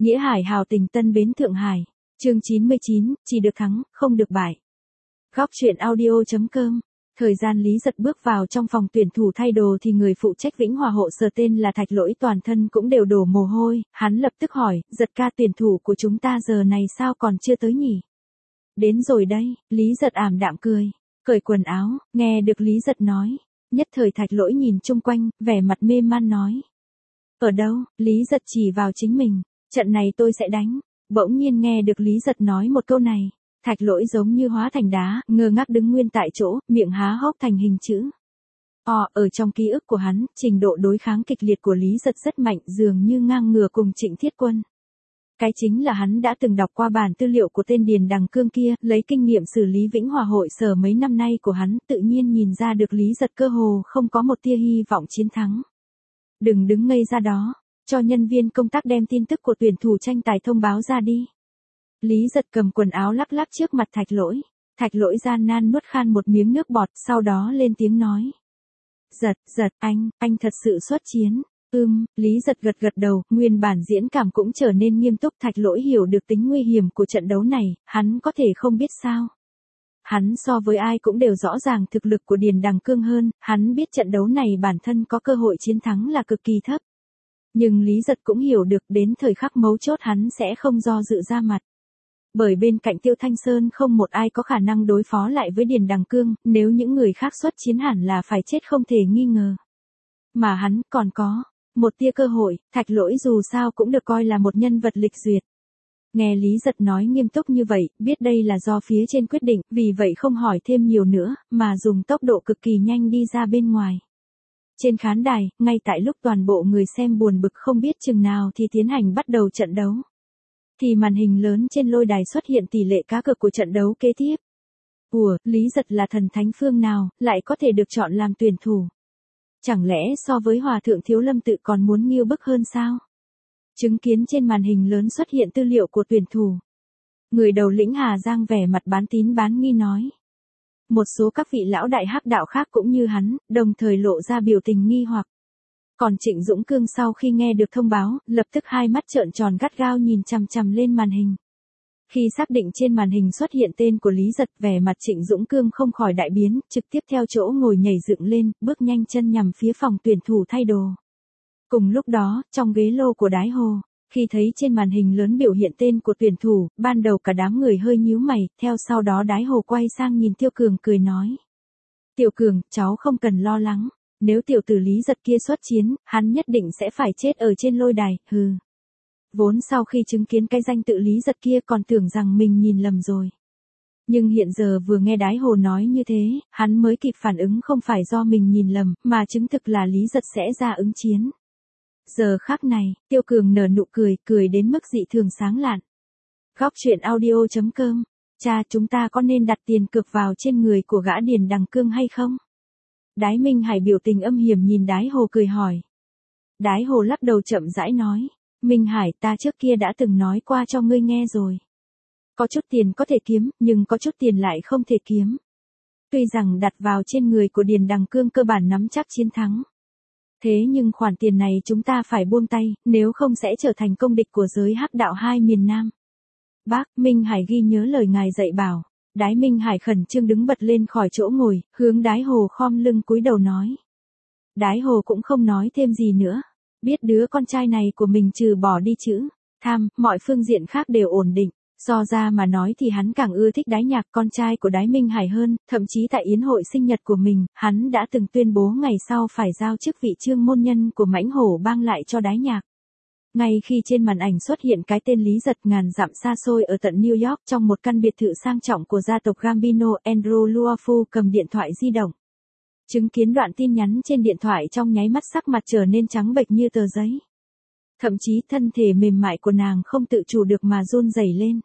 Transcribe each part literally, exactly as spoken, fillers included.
Nghĩa Hải hào tình Tân Bến Thượng Hải. Chương chín mươi chín, chỉ được thắng, không được bại. Góc truyện audio chấm com. Thời gian Lý Giật bước vào trong phòng tuyển thủ thay đồ thì người phụ trách Vĩnh Hòa hộ sở tên là Thạch Lỗi toàn thân cũng đều đổ mồ hôi, hắn lập tức hỏi, Giật ca, tuyển thủ của chúng ta giờ này sao còn chưa tới nhỉ? Đến rồi đây, Lý Giật ảm đạm cười, cởi quần áo, nghe được Lý Giật nói. Nhất thời Thạch Lỗi nhìn chung quanh, vẻ mặt mê man nói. Ở đâu? Lý Giật chỉ vào chính mình, trận này tôi sẽ đánh. Bỗng nhiên nghe được Lý Giật nói một câu này. Thạch Lỗi giống như hóa thành đá, ngơ ngác đứng nguyên tại chỗ, miệng há hốc thành hình chữ O. Ở trong ký ức của hắn, trình độ đối kháng kịch liệt của Lý Giật rất mạnh, dường như ngang ngửa cùng Trịnh Thiết Quân. Cái chính là hắn đã từng đọc qua bản tư liệu của tên Điền Đằng Cương kia, lấy kinh nghiệm xử lý Vĩnh Hòa hội sở mấy năm nay của hắn, tự nhiên nhìn ra được Lý Giật cơ hồ không có một tia hy vọng chiến thắng. Đừng đứng ngây ra đó, cho nhân viên công tác đem tin tức của tuyển thủ tranh tài thông báo ra đi. Lý Giật cầm quần áo lắc lắc trước mặt Thạch Lỗi. Thạch Lỗi gian nan nuốt khan một miếng nước bọt, sau đó lên tiếng nói. Giật, Giật, anh, anh thật sự xuất chiến. Ừm, Lý Giật gật gật đầu, nguyên bản diễn cảm cũng trở nên nghiêm túc. Thạch Lỗi hiểu được tính nguy hiểm của trận đấu này, hắn có thể không biết sao. Hắn so với ai cũng đều rõ ràng thực lực của Điền Đằng Cương hơn, hắn biết trận đấu này bản thân có cơ hội chiến thắng là cực kỳ thấp. Nhưng Lý Giật cũng hiểu được đến thời khắc mấu chốt hắn sẽ không do dự ra mặt. Bởi bên cạnh Tiêu Thanh Sơn không một ai có khả năng đối phó lại với Điền Đằng Cương, nếu những người khác xuất chiến hẳn là phải chết không thể nghi ngờ. Mà hắn còn có một tia cơ hội. Thạch Lỗi dù sao cũng được coi là một nhân vật lịch duyệt. Nghe Lý Giật nói nghiêm túc như vậy, biết đây là do phía trên quyết định, vì vậy không hỏi thêm nhiều nữa, mà dùng tốc độ cực kỳ nhanh đi ra bên ngoài. Trên khán đài, ngay tại lúc toàn bộ người xem buồn bực không biết chừng nào thì tiến hành bắt đầu trận đấu. Thì màn hình lớn trên lôi đài xuất hiện tỷ lệ cá cược của trận đấu kế tiếp. Ủa, Lý Giật là thần thánh phương nào, lại có thể được chọn làm tuyển thủ? Chẳng lẽ so với Hòa Thượng Thiếu Lâm Tự còn muốn nghiêu bức hơn sao? Chứng kiến trên màn hình lớn xuất hiện tư liệu của tuyển thủ. Người đầu lĩnh Hà Giang vẻ mặt bán tín bán nghi nói. Một số các vị lão đại hắc đạo khác cũng như hắn, đồng thời lộ ra biểu tình nghi hoặc. Còn Trịnh Dũng Cương sau khi nghe được thông báo, lập tức hai mắt trợn tròn gắt gao nhìn chằm chằm lên màn hình. Khi xác định trên màn hình xuất hiện tên của Lý Giật, vẻ mặt Trịnh Dũng Cương không khỏi đại biến, trực tiếp theo chỗ ngồi nhảy dựng lên, bước nhanh chân nhằm phía phòng tuyển thủ thay đồ. Cùng lúc đó, trong ghế lô của Đái Hồ, khi thấy trên màn hình lớn biểu hiện tên của tuyển thủ, ban đầu cả đám người hơi nhíu mày, theo sau đó Đái Hồ quay sang nhìn Tiêu Cường cười nói. Tiểu Cường, cháu không cần lo lắng. Nếu tiểu tử Lý Giật kia xuất chiến, hắn nhất định sẽ phải chết ở trên lôi đài, hừ. Vốn sau khi chứng kiến cái danh tự Lý Giật kia còn tưởng rằng mình nhìn lầm rồi. Nhưng hiện giờ vừa nghe Đái Hồ nói như thế, hắn mới kịp phản ứng không phải do mình nhìn lầm, mà chứng thực là Lý Giật sẽ ra ứng chiến. Giờ khắc này, Tiêu Cường nở nụ cười, cười đến mức dị thường sáng lạn. Góc truyện audio chấm com. Cha, chúng ta có nên đặt tiền cược vào trên người của gã Điền Đằng Cương hay không? Đái Minh Hải biểu tình âm hiểm nhìn Đái Hồ cười hỏi. Đái Hồ lắc đầu chậm rãi nói. Minh Hải, ta trước kia đã từng nói qua cho ngươi nghe rồi. Có chút tiền có thể kiếm, nhưng có chút tiền lại không thể kiếm. Tuy rằng đặt vào trên người của Điền Đằng Cương cơ bản nắm chắc chiến thắng. Thế nhưng khoản tiền này chúng ta phải buông tay, nếu không sẽ trở thành công địch của giới hắc đạo hai miền Nam. Bác, Minh Hải ghi nhớ lời ngài dạy bảo. Đái Minh Hải khẩn trương đứng bật lên khỏi chỗ ngồi, hướng Đái Hồ khom lưng cúi đầu nói. Đái Hồ cũng không nói thêm gì nữa. Biết đứa con trai này của mình trừ bỏ đi chữ tham, mọi phương diện khác đều ổn định. So ra mà nói thì hắn càng ưa thích Đái Nhạc, con trai của Đái Minh Hải hơn, thậm chí tại yến hội sinh nhật của mình, hắn đã từng tuyên bố ngày sau phải giao chức vị trương môn nhân của Mãnh Hổ Bang lại cho Đái Nhạc. Ngay khi trên màn ảnh xuất hiện cái tên Lý Giật, ngàn dặm xa xôi ở tận New York trong một căn biệt thự sang trọng của gia tộc Gambino, Andrew Luofu cầm điện thoại di động. Chứng kiến đoạn tin nhắn trên điện thoại trong nháy mắt sắc mặt trở nên trắng bệch như tờ giấy. Thậm chí thân thể mềm mại của nàng không tự chủ được mà run rẩy lên.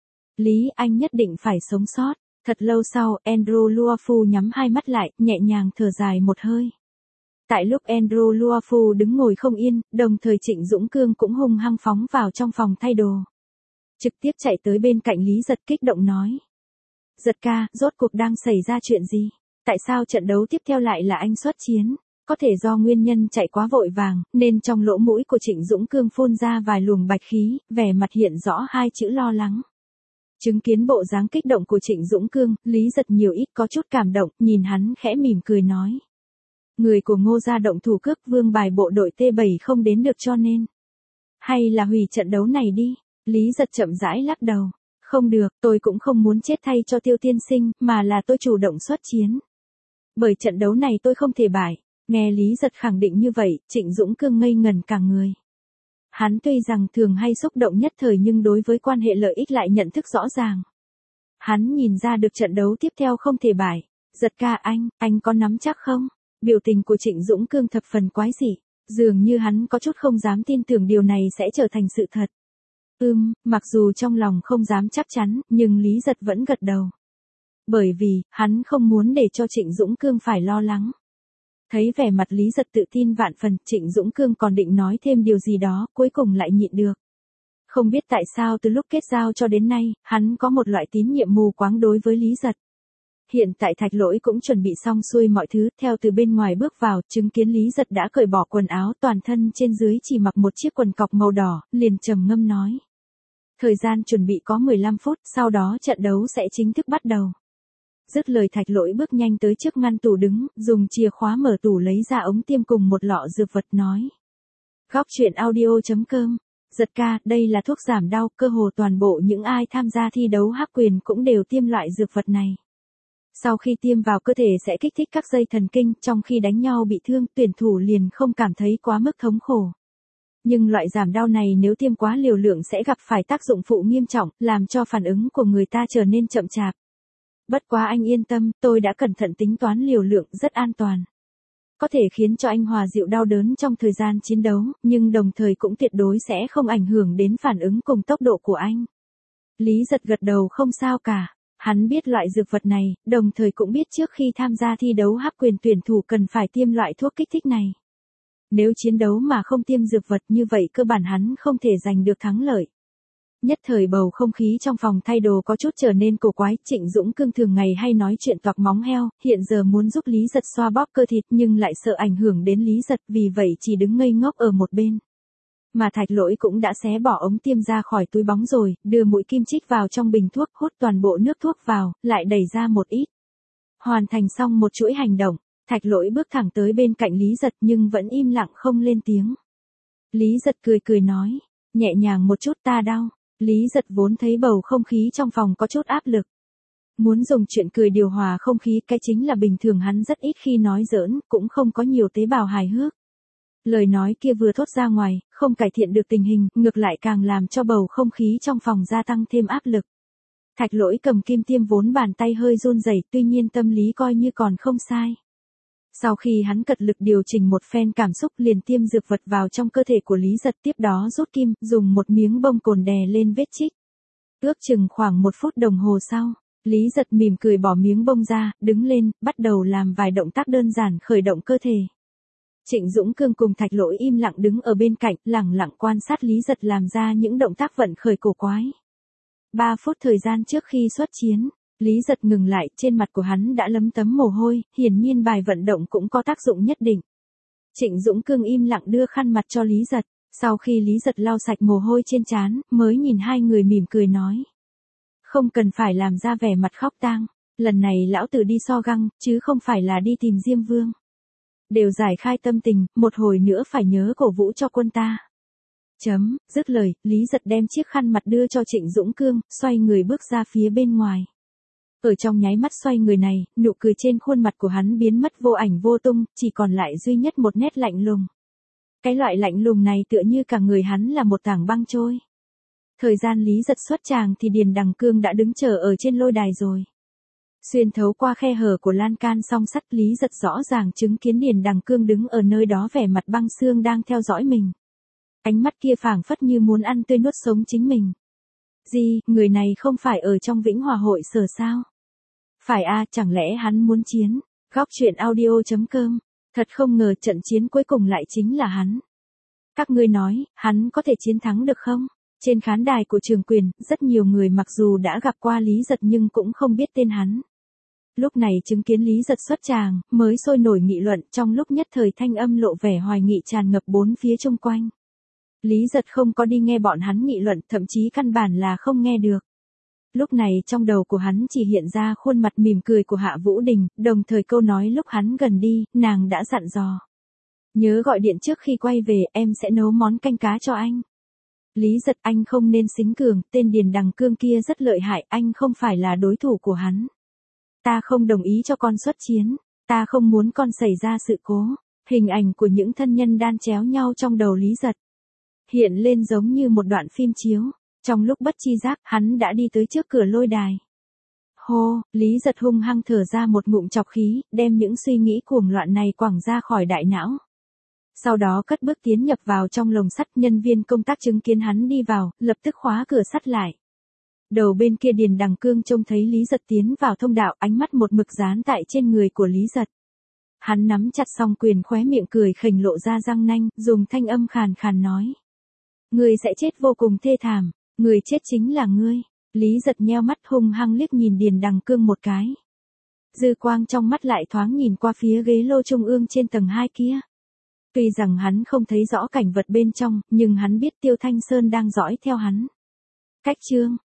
Lý, anh nhất định phải sống sót. Thật lâu sau, Andrew Luofu nhắm hai mắt lại, nhẹ nhàng thở dài một hơi. Tại lúc Andrew Luofu đứng ngồi không yên, đồng thời Trịnh Dũng Cương cũng hung hăng phóng vào trong phòng thay đồ. Trực tiếp chạy tới bên cạnh Lý Giật kích động nói. Giật ca, rốt cuộc đang xảy ra chuyện gì? Tại sao trận đấu tiếp theo lại là anh xuất chiến? Có thể do nguyên nhân chạy quá vội vàng, nên trong lỗ mũi của Trịnh Dũng Cương phun ra vài luồng bạch khí, vẻ mặt hiện rõ hai chữ lo lắng. Chứng kiến bộ dáng kích động của Trịnh Dũng Cương, Lý Giật nhiều ít có chút cảm động, nhìn hắn khẽ mỉm cười nói. Người của Ngô gia động thủ cướp vương bài bộ đội T bảy không đến được cho nên. Hay là hủy trận đấu này đi, Lý Giật chậm rãi lắc đầu. Không được, tôi cũng không muốn chết thay cho Tiêu tiên sinh, mà là tôi chủ động xuất chiến. Bởi trận đấu này tôi không thể bại. Nghe Lý Giật khẳng định như vậy, Trịnh Dũng Cương ngây ngần cả người. Hắn tuy rằng thường hay xúc động nhất thời nhưng đối với quan hệ lợi ích lại nhận thức rõ ràng. Hắn nhìn ra được trận đấu tiếp theo không thể bại. Giật ca anh, anh có nắm chắc không? Biểu tình của Trịnh Dũng Cương thập phần quái dị. Dường như hắn có chút không dám tin tưởng điều này sẽ trở thành sự thật. Ừm, mặc dù trong lòng không dám chắc chắn, nhưng Lý Giật vẫn gật đầu. Bởi vì, hắn không muốn để cho Trịnh Dũng Cương phải lo lắng. Thấy vẻ mặt Lý Giật tự tin vạn phần, Trịnh Dũng Cương còn định nói thêm điều gì đó, cuối cùng lại nhịn được. Không biết tại sao từ lúc kết giao cho đến nay, hắn có một loại tín nhiệm mù quáng đối với Lý Giật. Hiện tại Thạch Lỗi cũng chuẩn bị xong xuôi mọi thứ, theo từ bên ngoài bước vào, chứng kiến Lý Giật đã cởi bỏ quần áo, toàn thân trên dưới chỉ mặc một chiếc quần cọc màu đỏ, liền trầm ngâm nói. Thời gian chuẩn bị có mười lăm phút, sau đó trận đấu sẽ chính thức bắt đầu. Dứt lời Thạch Lỗi bước nhanh tới trước ngăn tủ đứng, dùng chìa khóa mở tủ lấy ra ống tiêm cùng một lọ dược vật nói. Góc truyện audio chấm com. Giật ca, đây là thuốc giảm đau, cơ hồ toàn bộ những ai tham gia thi đấu hắc quyền cũng đều tiêm loại dược vật này. Sau khi tiêm vào cơ thể sẽ kích thích các dây thần kinh, trong khi đánh nhau bị thương, tuyển thủ liền không cảm thấy quá mức thống khổ. Nhưng loại giảm đau này nếu tiêm quá liều lượng sẽ gặp phải tác dụng phụ nghiêm trọng, làm cho phản ứng của người ta trở nên chậm chạp. Bất quá anh yên tâm, tôi đã cẩn thận tính toán liều lượng rất an toàn. Có thể khiến cho anh hòa dịu đau đớn trong thời gian chiến đấu, nhưng đồng thời cũng tuyệt đối sẽ không ảnh hưởng đến phản ứng cùng tốc độ của anh. Lý Giật gật đầu không sao cả. Hắn biết loại dược vật này, đồng thời cũng biết trước khi tham gia thi đấu hắc quyền tuyển thủ cần phải tiêm loại thuốc kích thích này. Nếu chiến đấu mà không tiêm dược vật như vậy cơ bản hắn không thể giành được thắng lợi. Nhất thời bầu không khí trong phòng thay đồ có chút trở nên cổ quái, Trịnh Dũng Cương thường ngày hay nói chuyện toạc móng heo, hiện giờ muốn giúp Lý Giật xoa bóp cơ thịt nhưng lại sợ ảnh hưởng đến Lý Giật, vì vậy chỉ đứng ngây ngốc ở một bên. Mà Thạch Lỗi cũng đã xé bỏ ống tiêm ra khỏi túi bóng rồi, đưa mũi kim chích vào trong bình thuốc, hút toàn bộ nước thuốc vào, lại đẩy ra một ít. Hoàn thành xong một chuỗi hành động, Thạch Lỗi bước thẳng tới bên cạnh Lý Giật nhưng vẫn im lặng không lên tiếng. Lý Giật cười cười nói, nhẹ nhàng một chút ta đau. Lý Giật vốn thấy bầu không khí trong phòng có chút áp lực. Muốn dùng chuyện cười điều hòa không khí, cái chính là bình thường hắn rất ít khi nói giỡn, cũng không có nhiều tế bào hài hước. Lời nói kia vừa thốt ra ngoài, không cải thiện được tình hình, ngược lại càng làm cho bầu không khí trong phòng gia tăng thêm áp lực. Thạch Lỗi cầm kim tiêm vốn bàn tay hơi run rẩy, tuy nhiên tâm lý coi như còn không sai. Sau khi hắn cật lực điều chỉnh một phen cảm xúc liền tiêm dược vật vào trong cơ thể của Lý Giật, tiếp đó rút kim, dùng một miếng bông cồn đè lên vết chích. Ước chừng khoảng một phút đồng hồ sau, Lý Giật mỉm cười bỏ miếng bông ra, đứng lên, bắt đầu làm vài động tác đơn giản khởi động cơ thể. Trịnh Dũng Cương cùng Thạch Lỗi im lặng đứng ở bên cạnh, lẳng lặng quan sát Lý Giật làm ra những động tác vận khởi cổ quái. Ba phút thời gian trước khi xuất chiến, Lý Giật ngừng lại, trên mặt của hắn đã lấm tấm mồ hôi, hiển nhiên bài vận động cũng có tác dụng nhất định. Trịnh Dũng Cương im lặng đưa khăn mặt cho Lý Giật, sau khi Lý Giật lau sạch mồ hôi trên trán, mới nhìn hai người mỉm cười nói. Không cần phải làm ra vẻ mặt khóc tang, lần này lão tử đi so găng, chứ không phải là đi tìm Diêm Vương. Đều giải khai tâm tình, một hồi nữa phải nhớ cổ vũ cho quân ta. Chấm, dứt lời, Lý Giật đem chiếc khăn mặt đưa cho Trịnh Dũng Cương, xoay người bước ra phía bên ngoài. Ở trong nháy mắt xoay người này, nụ cười trên khuôn mặt của hắn biến mất vô ảnh vô tung, chỉ còn lại duy nhất một nét lạnh lùng. Cái loại lạnh lùng này tựa như cả người hắn là một tảng băng trôi. Thời gian Lý Giật xuất tràng thì Điền Đằng Cương đã đứng chờ ở trên lôi đài rồi. Xuyên thấu qua khe hở của lan can song sắt, Lý Giật rõ ràng chứng kiến Điền Đằng Cương đứng ở nơi đó vẻ mặt băng xương đang theo dõi mình. Ánh mắt kia phảng phất như muốn ăn tươi nuốt sống chính mình. Gì, người này không phải ở trong Vĩnh Hòa hội sở sao? Phải a, à, chẳng lẽ hắn muốn chiến? Góc truyện audio chấm com. Thật không ngờ trận chiến cuối cùng lại chính là hắn. Các ngươi nói, hắn có thể chiến thắng được không? Trên khán đài của Trường Quyền, rất nhiều người mặc dù đã gặp qua Lý Giật nhưng cũng không biết tên hắn. Lúc này chứng kiến Lý Giật xuất tràng, mới sôi nổi nghị luận, trong lúc nhất thời thanh âm lộ vẻ hoài nghị tràn ngập bốn phía chung quanh. Lý Giật không có đi nghe bọn hắn nghị luận, thậm chí căn bản là không nghe được. Lúc này trong đầu của hắn chỉ hiện ra khuôn mặt mỉm cười của Hạ Vũ Đình, đồng thời câu nói lúc hắn gần đi, nàng đã dặn dò. Nhớ gọi điện trước khi quay về, em sẽ nấu món canh cá cho anh. Lý Giật, anh không nên xính cường, tên Điền Đằng Cương kia rất lợi hại, anh không phải là đối thủ của hắn. Ta không đồng ý cho con xuất chiến, ta không muốn con xảy ra sự cố. Hình ảnh của những thân nhân đan chéo nhau trong đầu Lý Giật hiện lên giống như một đoạn phim chiếu. Trong lúc bất chi giác, hắn đã đi tới trước cửa lôi đài. Hô, Lý Giật hung hăng thở ra một ngụm chọc khí, đem những suy nghĩ cuồng loạn này quẳng ra khỏi đại não. Sau đó cất bước tiến nhập vào trong lồng sắt, nhân viên công tác chứng kiến hắn đi vào, lập tức khóa cửa sắt lại. Đầu bên kia Điền Đằng Cương trông thấy Lý Giật tiến vào thông đạo, ánh mắt một mực dán tại trên người của Lý Giật. Hắn nắm chặt song quyền, khóe miệng cười khỉnh lộ ra răng nanh, dùng thanh âm khàn khàn nói. Ngươi sẽ chết vô cùng thê thảm, người chết chính là ngươi. Lý Giật nheo mắt hung hăng liếc nhìn Điền Đằng Cương một cái. Dư quang trong mắt lại thoáng nhìn qua phía ghế lô trung ương trên tầng hai kia. Tuy rằng hắn không thấy rõ cảnh vật bên trong, nhưng hắn biết Tiêu Thanh Sơn đang dõi theo hắn. Cách chương